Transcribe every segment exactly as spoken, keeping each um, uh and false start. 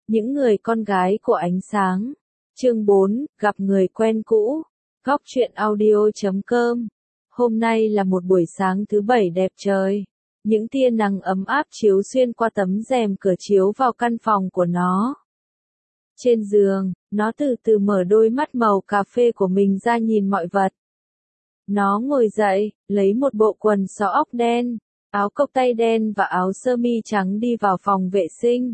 Những người con gái của ánh sáng. Chương bốn, gặp người quen cũ. Góc truyện audio chấm com. Hôm nay là một buổi sáng thứ bảy đẹp trời. Những tia nắng ấm áp chiếu xuyên qua tấm rèm cửa chiếu vào căn phòng của nó. Trên giường, nó từ từ mở đôi mắt màu cà phê của mình ra nhìn mọi vật. Nó ngồi dậy, lấy một bộ quần xó ốc đen, áo cộc tay đen và áo sơ mi trắng đi vào phòng vệ sinh.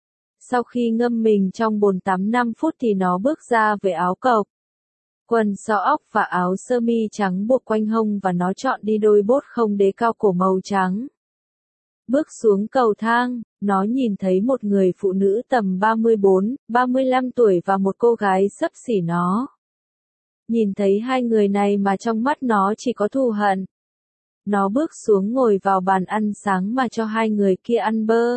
Sau khi ngâm mình trong bồn tắm năm phút thì nó bước ra với áo cộc, quần xó ốc và áo sơ mi trắng buộc quanh hông và nó chọn đi đôi bốt không đế cao cổ màu trắng. Bước xuống cầu thang, nó nhìn thấy một người phụ nữ tầm ba mươi bốn, ba mươi lăm tuổi và một cô gái xấp xỉ nó. Nhìn thấy hai người này mà trong mắt nó chỉ có thù hận. Nó bước xuống ngồi vào bàn ăn sáng mà cho hai người kia ăn bơ.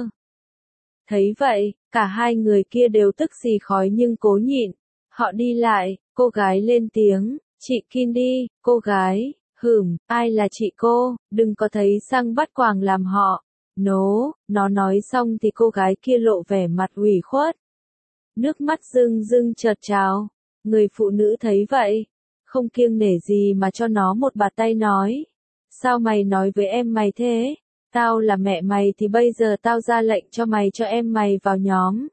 Thấy vậy, cả hai người kia đều tức xì khói nhưng cố nhịn. Họ đi lại, cô gái lên tiếng, chị Kindy, cô gái, hửm, ai là chị cô, đừng có thấy sang bắt quàng làm họ. Nố, nó nói xong thì cô gái kia lộ vẻ mặt ủy khuất. Nước mắt rưng rưng chợt trào. Người phụ nữ thấy vậy, không kiêng nể gì mà cho nó một bạt tay nói. Sao mày nói với em mày thế? Tao là mẹ mày thì bây giờ tao ra lệnh cho mày cho em mày vào nhóm.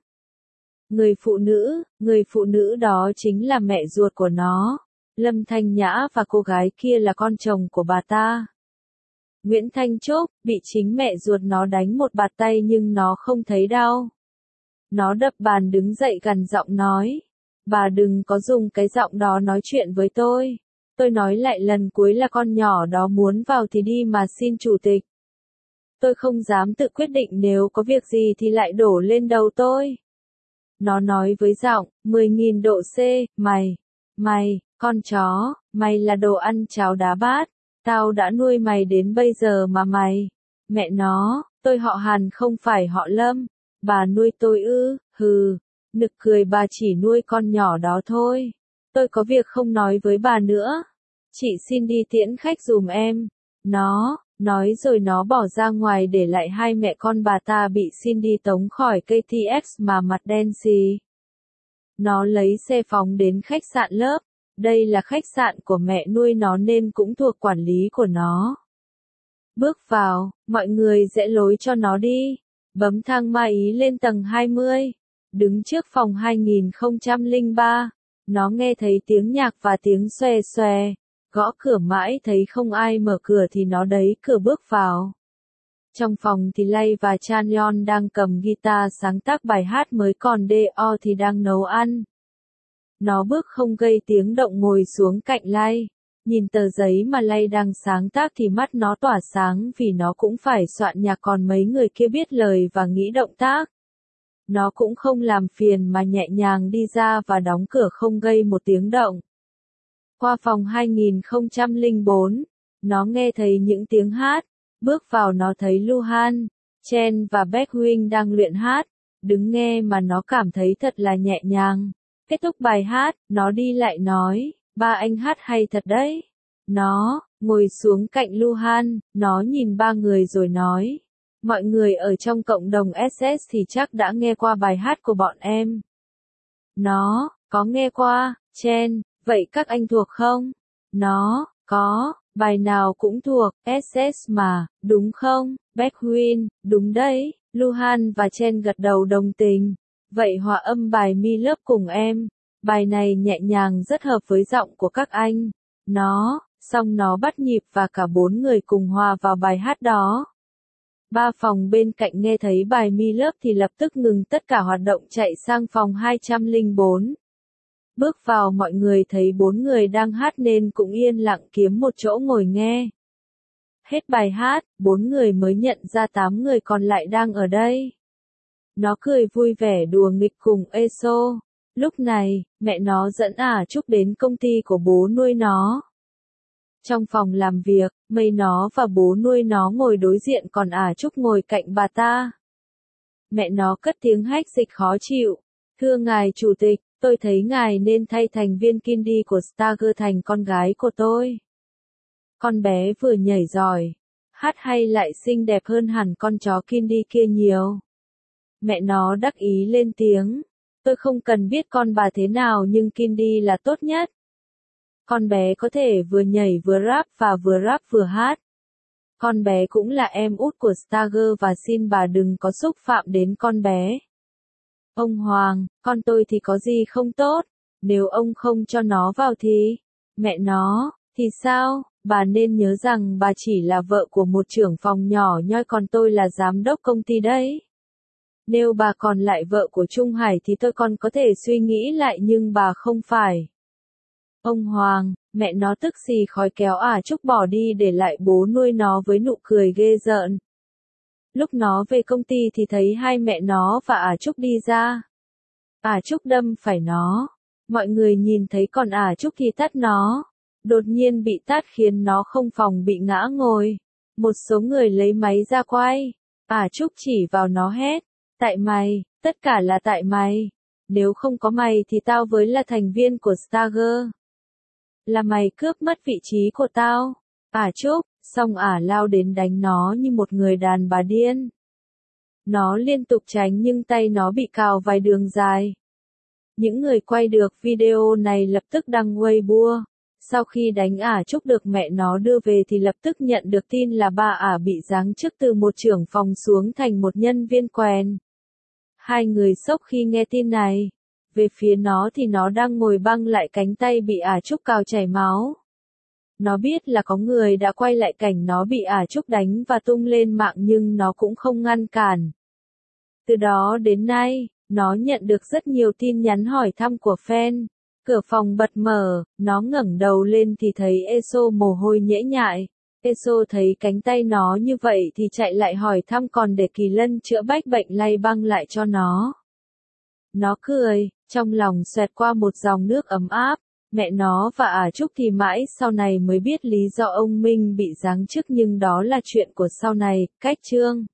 Người phụ nữ, người phụ nữ đó chính là mẹ ruột của nó. Lâm Thanh Nhã và cô gái kia là con chồng của bà ta. Nguyễn Thanh Trúc bị chính mẹ ruột nó đánh một bạt tay nhưng nó không thấy đau. Nó đập bàn đứng dậy gằn giọng nói. Bà đừng có dùng cái giọng đó nói chuyện với tôi. Tôi nói lại lần cuối là con nhỏ đó muốn vào thì đi mà xin chủ tịch. Tôi không dám tự quyết định nếu có việc gì thì lại đổ lên đầu tôi. Nó nói với giọng, mười nghìn độ C, mày, mày, con chó, mày là đồ ăn cháo đá bát. Tao đã nuôi mày đến bây giờ mà mày. Mẹ nó, tôi họ Hàn không phải họ Lâm. Bà nuôi tôi ư, hừ. Nực cười, bà chỉ nuôi con nhỏ đó thôi. Tôi có việc không nói với bà nữa. Chị xin đi tiễn khách giùm em. Nó, nói rồi nó bỏ ra ngoài để lại hai mẹ con bà ta bị xin đi tống khỏi ca tê ích mà mặt đen xì. Nó lấy xe phóng đến khách sạn lớp. Đây là khách sạn của mẹ nuôi nó nên cũng thuộc quản lý của nó. Bước vào, mọi người rẽ lối cho nó đi. Bấm thang máy lên tầng hai mươi. Đứng trước phòng hai nghìn không trăm lẻ ba, nó nghe thấy tiếng nhạc và tiếng xoè xoè, gõ cửa mãi thấy không ai mở cửa thì nó đẩy cửa bước vào. Trong phòng thì Lay và Chanyeon đang cầm guitar sáng tác bài hát mới còn Do thì đang nấu ăn. Nó bước không gây tiếng động ngồi xuống cạnh Lay, nhìn tờ giấy mà Lay đang sáng tác thì mắt nó tỏa sáng vì nó cũng phải soạn nhạc còn mấy người kia biết lời và nghĩ động tác. Nó cũng không làm phiền mà nhẹ nhàng đi ra và đóng cửa không gây một tiếng động. Qua phòng hai nghìn không trăm lẻ bốn, nó nghe thấy những tiếng hát, bước vào nó thấy Luhan, Chen và Baekhyun đang luyện hát, đứng nghe mà nó cảm thấy thật là nhẹ nhàng. Kết thúc bài hát, nó đi lại nói, ba anh hát hay thật đấy. Nó, ngồi xuống cạnh Luhan, nó nhìn ba người rồi nói. Mọi người ở trong cộng đồng ét ét thì chắc đã nghe qua bài hát của bọn em. Nó, có nghe qua, Chen, vậy các anh thuộc không? Nó, có, bài nào cũng thuộc, ét ét mà, đúng không? Baekhyun, đúng đấy, Luhan và Chen gật đầu đồng tình. Vậy hòa âm bài Mi Love cùng em. Bài này nhẹ nhàng rất hợp với giọng của các anh. Nó, xong nó bắt nhịp và cả bốn người cùng hòa vào bài hát đó. Ba phòng bên cạnh nghe thấy bài Mi Love thì lập tức ngừng tất cả hoạt động chạy sang phòng hai trăm lẻ bốn. Bước vào mọi người thấy bốn người đang hát nên cũng yên lặng kiếm một chỗ ngồi nghe. Hết bài hát, bốn người mới nhận ra tám người còn lại đang ở đây. Nó cười vui vẻ đùa nghịch cùng Eso. Lúc này, mẹ nó dẫn Ả Trúc đến công ty của bố nuôi nó. Trong phòng làm việc, Mây nó và bố nuôi nó ngồi đối diện còn Ả Trúc ngồi cạnh bà ta. Mẹ nó cất tiếng hách dịch khó chịu. Thưa ngài chủ tịch, tôi thấy ngài nên thay thành viên Kindy của Stargirl thành con gái của tôi. Con bé vừa nhảy giỏi, hát hay lại xinh đẹp hơn hẳn con chó Kindy kia nhiều. Mẹ nó đắc ý lên tiếng. Tôi không cần biết con bà thế nào nhưng Kindy là tốt nhất. Con bé có thể vừa nhảy vừa rap và vừa rap vừa hát. Con bé cũng là em út của Starger và xin bà đừng có xúc phạm đến con bé. Ông Hoàng, con tôi thì có gì không tốt, nếu ông không cho nó vào thì, mẹ nó, thì sao, bà nên nhớ rằng bà chỉ là vợ của một trưởng phòng nhỏ nhoi còn tôi là giám đốc công ty đấy. Nếu bà còn lại vợ của Trung Hải thì tôi còn có thể suy nghĩ lại nhưng bà không phải. Ông Hoàng, mẹ nó tức xì khói kéo ả Trúc bỏ đi để lại bố nuôi nó với nụ cười ghê rợn. Lúc nó về công ty thì thấy hai mẹ nó và ả Trúc đi ra. Ả Trúc đâm phải nó. Mọi người nhìn thấy còn ả Trúc thì tát nó. Đột nhiên bị tát khiến nó không phòng bị ngã ngồi. Một số người lấy máy ra quay. Ả Trúc chỉ vào nó hét. Tại mày, tất cả là tại mày. Nếu không có mày thì tao với là thành viên của Starger. Là mày cướp mất vị trí của tao. Ả Trúc, xong ả lao đến đánh nó như một người đàn bà điên. Nó liên tục tránh nhưng tay nó bị cào vài đường dài. Những người quay được video này lập tức đăng Weibo. Sau khi đánh ả Trúc được mẹ nó đưa về thì lập tức nhận được tin là ba ả bị giáng chức từ một trưởng phòng xuống thành một nhân viên quèn. Hai người sốc khi nghe tin này. Về phía nó thì nó đang ngồi băng lại cánh tay bị ả Trúc cào chảy máu. Nó biết là có người đã quay lại cảnh nó bị ả Trúc đánh và tung lên mạng nhưng nó cũng không ngăn cản. Từ đó đến nay, nó nhận được rất nhiều tin nhắn hỏi thăm của fan. Cửa phòng bật mở, nó ngẩng đầu lên thì thấy Eso mồ hôi nhễ nhại. Eso thấy cánh tay nó như vậy thì chạy lại hỏi thăm còn để Kỳ Lân chữa bách bệnh lay băng lại cho nó. Nó cười, trong lòng xoẹt qua một dòng nước ấm áp. Mẹ nó và ả Trúc thì mãi sau này mới biết lý do ông Minh bị giáng chức nhưng đó là chuyện của sau này, cách chương.